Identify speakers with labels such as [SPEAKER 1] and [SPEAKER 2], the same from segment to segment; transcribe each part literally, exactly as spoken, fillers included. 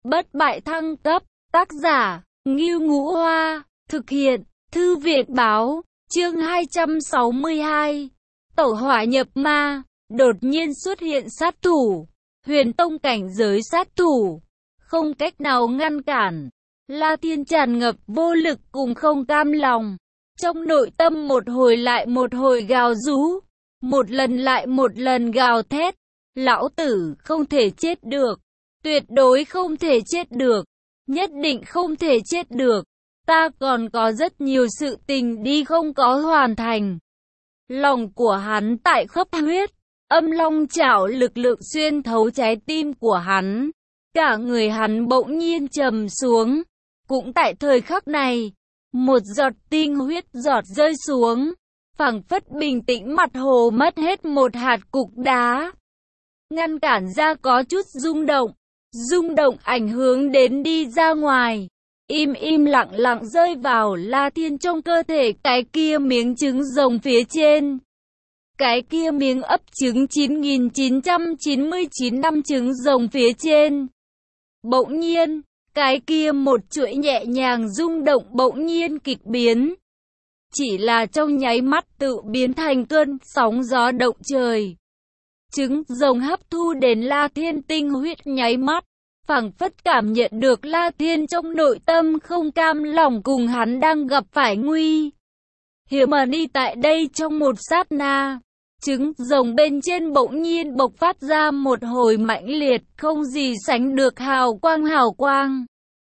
[SPEAKER 1] bất bại thăng cấp, tác giả, Ngưu Ngũ Hoa, thực hiện, Thư viện Báo, chương hai trăm sáu mươi hai. Tẩu hỏa nhập ma, đột nhiên xuất hiện sát thủ, huyền tông cảnh giới sát thủ, không cách nào ngăn cản. La Thiên tràn ngập vô lực cùng không cam lòng, trong nội tâm một hồi lại một hồi gào rú, một lần lại một lần gào thét, lão tử không thể chết được, tuyệt đối không thể chết được, nhất định không thể chết được, ta còn có rất nhiều sự tình đi không có hoàn thành. Lòng của hắn tại khắp huyết, âm long chảo lực lượng xuyên thấu trái tim của hắn, cả người hắn bỗng nhiên trầm xuống. Cũng tại thời khắc này, một giọt tinh huyết giọt rơi xuống, phảng phất bình tĩnh mặt hồ mất hết một hạt cục đá, ngăn cản ra có chút rung động, rung động ảnh hưởng đến đi ra ngoài, im im lặng lặng rơi vào La Thiên trong cơ thể cái kia miếng trứng rồng phía trên. Cái kia miếng ấp trứng chín nghìn chín trăm chín mươi chín năm trứng rồng phía trên. Bỗng nhiên, cái kia một chuỗi nhẹ nhàng rung động bỗng nhiên kịch biến. Chỉ là trong nháy mắt tự biến thành cơn sóng gió động trời. Trứng rồng hấp thu đến La Thiên tinh huyết nháy mắt, phảng phất cảm nhận được La Thiên trong nội tâm không cam lòng cùng hắn đang gặp phải nguy hiểm đi tại đây trong một sát na. Trứng rồng bên trên bỗng nhiên bộc phát ra một hồi mãnh liệt không gì sánh được hào quang hào quang.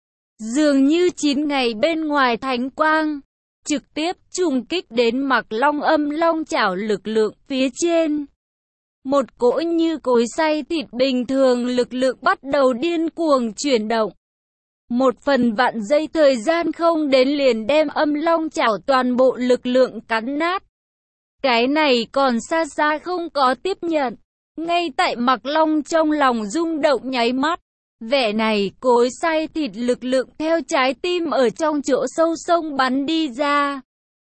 [SPEAKER 1] Dường như chín ngày bên ngoài thánh quang, trực tiếp trùng kích đến Mạc Long âm long chảo lực lượng phía trên. Một cỗ như cối xay thịt bình thường lực lượng bắt đầu điên cuồng chuyển động. Một phần vạn giây thời gian không đến liền đem âm long chảo toàn bộ lực lượng cắn nát. Cái này còn xa xa không có tiếp nhận. Ngay tại Mạc Long trong lòng rung động nháy mắt, vẻ này cối xay thịt lực lượng theo trái tim ở trong chỗ sâu sông bắn đi ra.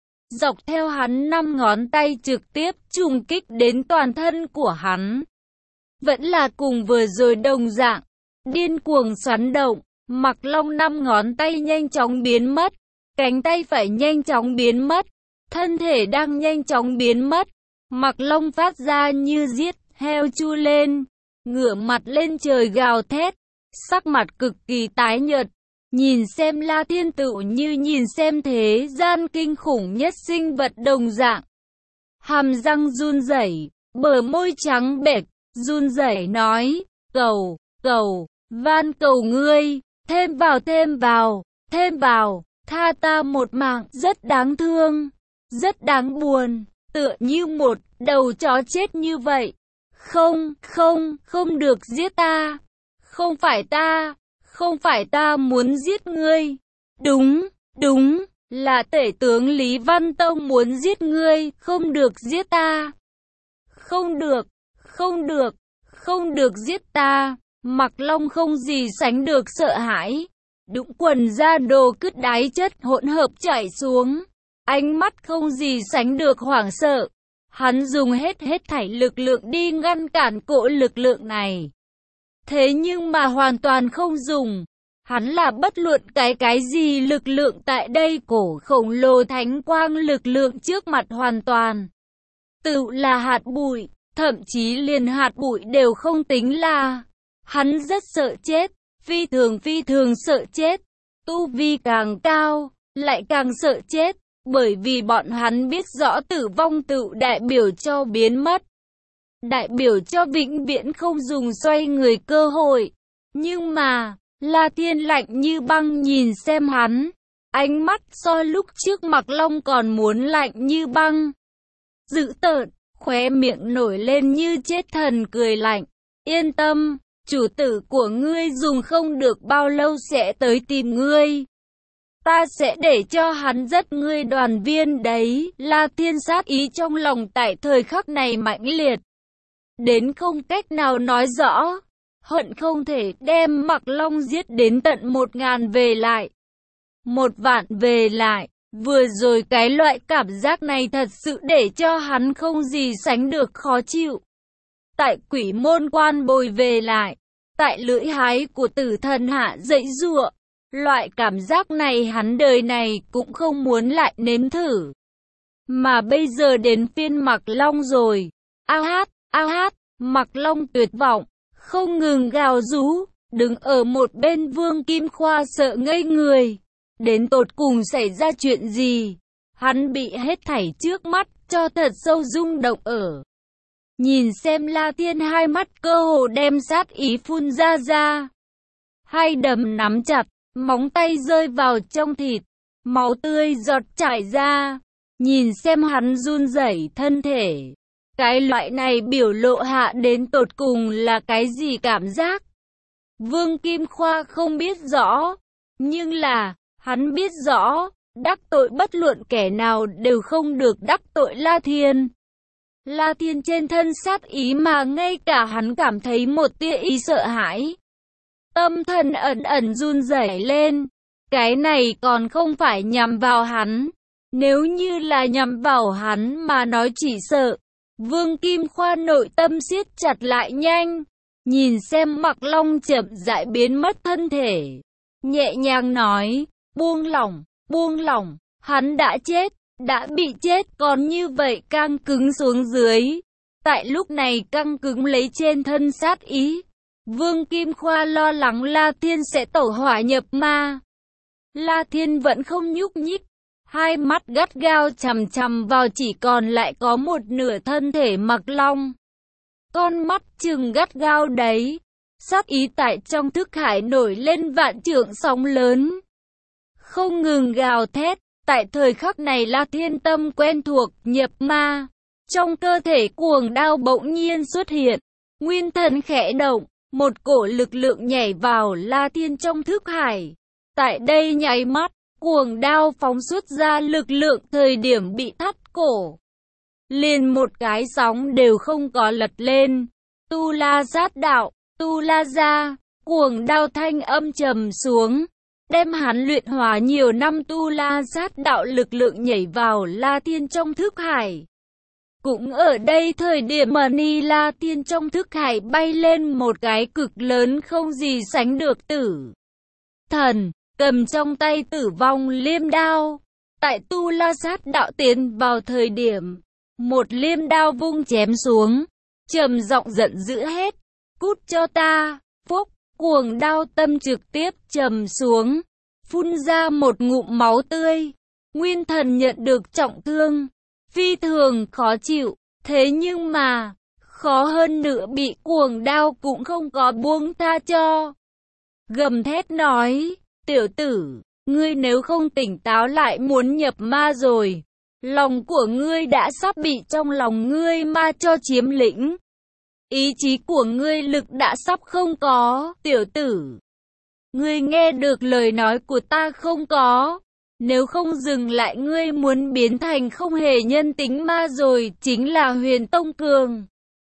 [SPEAKER 1] Dọc theo hắn năm ngón tay trực tiếp trùng kích đến toàn thân của hắn. Vẫn là cùng vừa rồi đồng dạng, điên cuồng xoắn động, Mạc Long năm ngón tay nhanh chóng biến mất, cánh tay phải nhanh chóng biến mất, thân thể đang nhanh chóng biến mất. Mạc Long phát ra như giết heo chu lên, ngửa mặt lên trời gào thét, sắc mặt cực kỳ tái nhợt, nhìn xem La Thiên tự như nhìn xem thế gian kinh khủng nhất sinh vật đồng dạng. Hàm răng run rẩy, bờ môi trắng bệch, run rẩy nói, cầu, cầu, van cầu ngươi, thêm vào thêm vào, thêm vào, tha ta một mạng, rất đáng thương, rất đáng buồn, tựa như một đầu chó chết như vậy. Không, không, không được giết ta. Không phải ta, không phải ta muốn giết ngươi. Đúng, đúng, là tể tướng Lý Văn Tông muốn giết ngươi, không được giết ta. Không được, không được, không được giết ta. Mạc Long không gì sánh được sợ hãi. Đũng quần ra đồ cứt đáy chất hỗn hợp chảy xuống. Ánh mắt không gì sánh được hoảng sợ. Hắn dùng hết hết thảy lực lượng đi ngăn cản cỗ lực lượng này. Thế nhưng mà hoàn toàn không dùng. Hắn là bất luận cái cái gì lực lượng tại đây cổ khổng lồ thánh quang lực lượng trước mặt hoàn toàn. Tự là hạt bụi, thậm chí liền hạt bụi đều không tính là. Hắn rất sợ chết, phi thường phi thường sợ chết. Tu vi càng cao, lại càng sợ chết. Bởi vì bọn hắn biết rõ tử vong tự đại biểu cho biến mất. Đại biểu cho vĩnh viễn không dùng xoay người cơ hội. Nhưng mà, La Thiên lạnh như băng nhìn xem hắn. Ánh mắt so lúc trước Mạc Long còn muốn lạnh như băng. Dữ tợn, khóe miệng nổi lên như chết thần cười lạnh. Yên tâm, chủ tử của ngươi dùng không được bao lâu sẽ tới tìm ngươi. Ta sẽ để cho hắn rất ngươi đoàn viên đấy. La Thiên sát ý trong lòng tại thời khắc này mãnh liệt. Đến không cách nào nói rõ. Hận không thể đem Mạc Long giết đến tận một ngàn về lại. Một vạn về lại. Vừa rồi cái loại cảm giác này thật sự để cho hắn không gì sánh được khó chịu. Tại Quỷ Môn Quan bồi về lại. tại lưỡi hái của tử thần hạ dãy giụa. Loại cảm giác này hắn đời này cũng không muốn lại nếm thử. Mà bây giờ đến phiên Mạc Long rồi. A hát, a hát, Mạc Long tuyệt vọng, không ngừng gào rú, đứng ở một bên Vương Kim Khoa sợ ngây người. Đến tột cùng xảy ra chuyện gì? Hắn bị hết thảy trước mắt cho thật sâu rung động ở. Nhìn xem La Thiên hai mắt cơ hồ đem sát ý phun ra ra. Hai đấm nắm chặt, móng tay rơi vào trong thịt, máu tươi giọt chảy ra. Nhìn xem hắn run rẩy thân thể. Cái loại này biểu lộ hạ đến tột cùng là cái gì cảm giác? Vương Kim Khoa không biết rõ, nhưng là, hắn biết rõ, đắc tội bất luận kẻ nào đều không được đắc tội La Thiên. La Thiên trên thân sát ý mà ngay cả hắn cảm thấy một tia ý sợ hãi. Tâm thần ẩn ẩn run rẩy lên, cái này còn không phải nhằm vào hắn. Nếu như là nhằm vào hắn mà nói chỉ sợ, Vương Kim Khoa nội tâm siết chặt lại nhanh. Nhìn xem Mạc Long chậm rãi biến mất thân thể, nhẹ nhàng nói, buông lỏng, buông lỏng, hắn đã chết, đã bị chết còn như vậy căng cứng xuống dưới. Tại lúc này căng cứng lấy trên thân sát ý, Vương Kim Khoa lo lắng La Thiên sẽ tẩu hỏa nhập ma. La Thiên vẫn không nhúc nhích, hai mắt gắt gao chằm chằm vào chỉ còn lại có một nửa thân thể Mạc Long. Con mắt trừng gắt gao đấy, sát ý tại trong thức hải nổi lên vạn trượng sóng lớn. Không ngừng gào thét, tại thời khắc này La Thiên tâm quen thuộc nhập ma. Trong cơ thể cuồng đao bỗng nhiên xuất hiện, nguyên thần khẽ động, một cổ lực lượng nhảy vào La Thiên trong thức hải. Tại đây nháy mắt, cuồng đao phóng xuất ra lực lượng thời điểm bị thắt cổ. Liền một cái sóng đều không có lật lên. Tu La Sát Đạo, Tu La Gia, cuồng đao thanh âm trầm xuống. Đem hắn luyện hóa nhiều năm Tu La Sát Đạo lực lượng nhảy vào La Thiên trong thức hải. Cũng ở đây thời điểm mà Ni La Thiên trong thức hải bay lên một cái cực lớn không gì sánh được tử thần, cầm trong tay tử vong liêm đao. Tại Tu La Sát Đạo tiến vào thời điểm, một liêm đao vung chém xuống, trầm giọng giận dữ hết, cút cho ta, phúc, cuồng đao tâm trực tiếp trầm xuống, phun ra một ngụm máu tươi. Nguyên thần nhận được trọng thương, phi thường khó chịu, thế nhưng mà, khó hơn nữa bị cuồng đao cũng không có buông tha cho. Gầm thét nói, tiểu tử, ngươi nếu không tỉnh táo lại muốn nhập ma rồi. Lòng của ngươi đã sắp bị trong lòng ngươi ma cho chiếm lĩnh. Ý chí của ngươi lực đã sắp không có, tiểu tử. Ngươi nghe được lời nói của ta không có? Nếu không dừng lại ngươi muốn biến thành không hề nhân tính ma rồi chính là Huyền Tông Cường.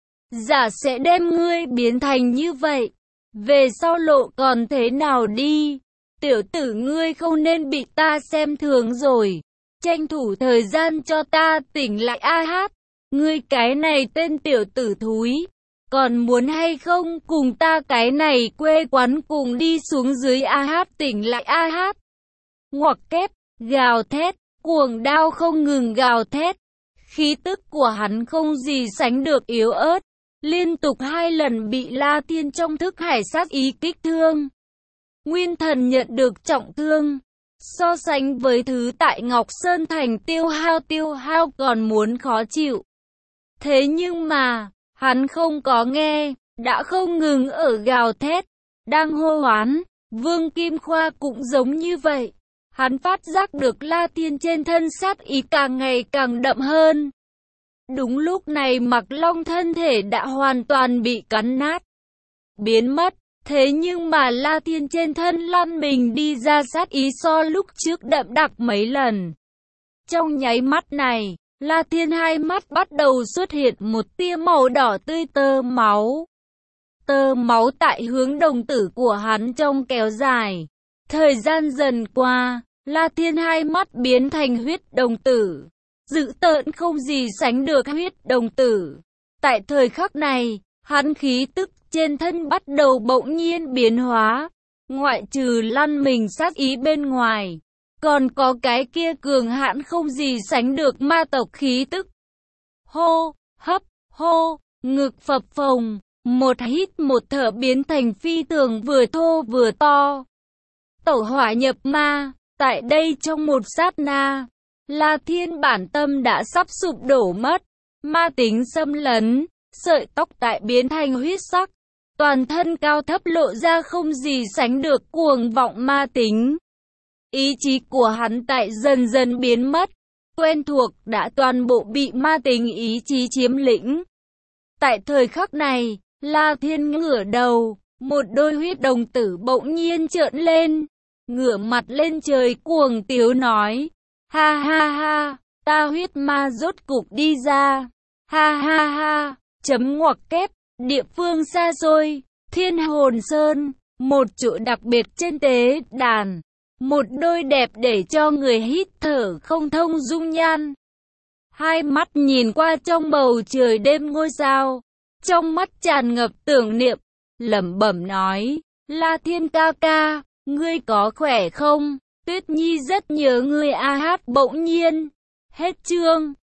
[SPEAKER 1] Giả sẽ đem ngươi biến thành như vậy. Về sau lộ còn thế nào đi? Tiểu tử ngươi không nên bị ta xem thường rồi. Tranh thủ thời gian cho ta tỉnh lại a hát. Ngươi cái này tên tiểu tử thúi. Còn muốn hay không cùng ta cái này quê quán cùng đi xuống dưới a hát tỉnh lại a hát. Ngoặc kép, gào thét, cuồng đao không ngừng gào thét. Khí tức của hắn không gì sánh được yếu ớt. Liên tục hai lần bị La Thiên trong thức hải sát ý kích thương. Nguyên thần nhận được trọng thương. So sánh với thứ tại Ngọc Sơn Thành tiêu hao tiêu hao còn muốn khó chịu. Thế nhưng mà, hắn không có nghe, đã không ngừng ở gào thét, đang hô hoán. Vương Kim Khoa cũng giống như vậy. Hắn phát giác được La Thiên trên thân sát ý càng ngày càng đậm hơn. Đúng lúc này Mạc Long thân thể đã hoàn toàn bị cắn nát, biến mất. Thế nhưng mà La Thiên trên thân lăn mình đi ra sát ý so lúc trước đậm đặc mấy lần. Trong nháy mắt này, La Thiên hai mắt bắt đầu xuất hiện một tia màu đỏ tươi tơ máu. Tơ máu tại hướng đồng tử của hắn trong kéo dài. Thời gian dần qua, La Thiên hai mắt biến thành huyết đồng tử. Dữ tợn không gì sánh được huyết đồng tử. Tại thời khắc này, hắn khí tức trên thân bắt đầu bỗng nhiên biến hóa. Ngoại trừ lăn mình sát ý bên ngoài, còn có cái kia cường hãn không gì sánh được ma tộc khí tức. Hô, hấp, hô, ngực phập phồng, một hít một thở biến thành phi thường vừa thô vừa to. Tẩu hỏa nhập ma, tại đây trong một sát na, La Thiên bản tâm đã sắp sụp đổ mất. Ma tính xâm lấn, sợi tóc tại biến thành huyết sắc, toàn thân cao thấp lộ ra không gì sánh được cuồng vọng ma tính. Ý chí của hắn tại dần dần biến mất, quen thuộc đã toàn bộ bị ma tính ý chí chiếm lĩnh. Tại thời khắc này, La Thiên ngửa đầu, một đôi huyết đồng tử bỗng nhiên trợn lên, ngửa mặt lên trời cuồng tiếu nói, ha ha ha, ta huyết ma rốt cục đi ra, ha ha ha, chấm ngoặc kép, địa phương xa xôi, Thiên Hồn Sơn, một chỗ đặc biệt trên tế đàn, một đôi đẹp để cho người hít thở không thông dung nhan. Hai mắt nhìn qua trong bầu trời đêm ngôi sao, trong mắt tràn ngập tưởng niệm, lẩm bẩm nói, La Thiên ca ca, ngươi có khỏe không? Tuyết Nhi rất nhớ ngươi a hát bỗng nhiên. Hết chương.